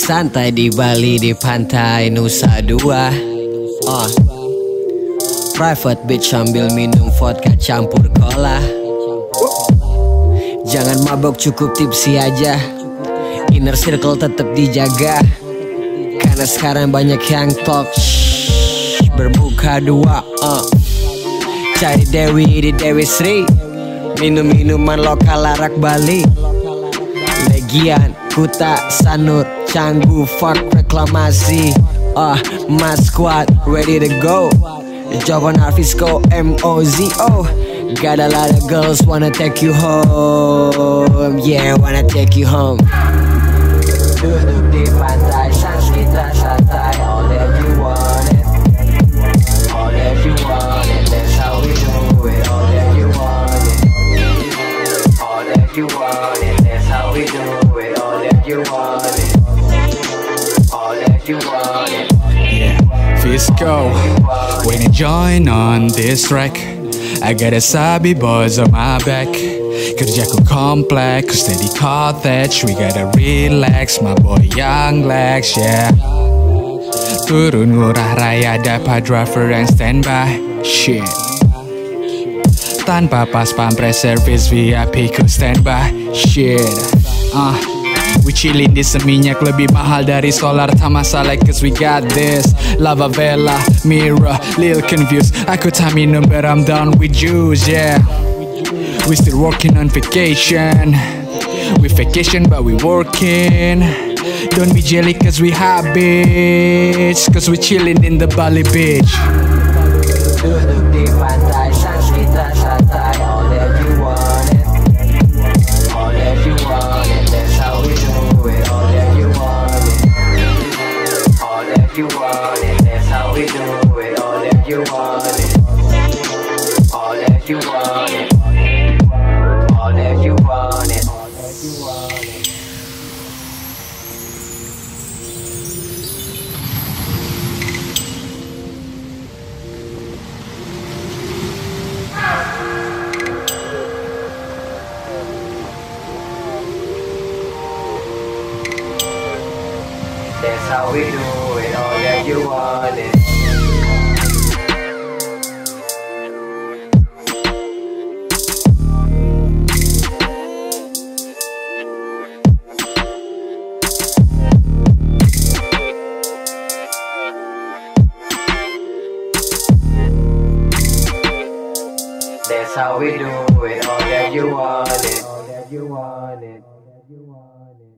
santai di Bali di pantai Nusa Dua. Private beach sambil minum vodka campur cola. Jangan mabok, cukup tipsi aja. Inner circle tetap dijaga, karena sekarang banyak yang talk bermuka dua. Cari Dewi di Dewi Sri, minum minuman lokal arak Bali. Legian, Kuta, Sanur, Canggu, fuck reklamasi. Mas squad ready to go. Jovan Arvisco, M-O-Z-O. Got a lot of girls wanna take you home. Yeah, wanna take you home. Duduk di pantai, sans kita santai. All that you want it, all that you want it. That's how we do it. All that you want it, all that you want it. That's how we do it. All that you want it, all that you want it. Yeah, Fisco, when you join on this track, I got a sabi boys on my back. Kerjaku kompleks, steady cottage. We gotta relax, my boy young legs, yeah. Turun Ngurah Raya dapat driver yang standby. Shit. Tanpa pas pampres service VIP ku standby. Shit. We chillin di seminyak, lebih mahal dari solar, tak masalah cause we got this. Lava Vela, Mirror, Lil confused. Aku tak minum but I'm down with juice, yeah. We still working on vacation. We vacation but we working. Don't be jelly cause we habits, cause we chillin in the Bali beach. Duduk di pantai, sans kita santai. All that you want it, all that you want it. That's how we do it. All that you want it, all that you want it. That's how we do it. All that you want it, all that you want it. All that you want it, all that you want it. That's how we do it. All that you want it. That's how we do it. All that you want it. All that you want it. All that you want it.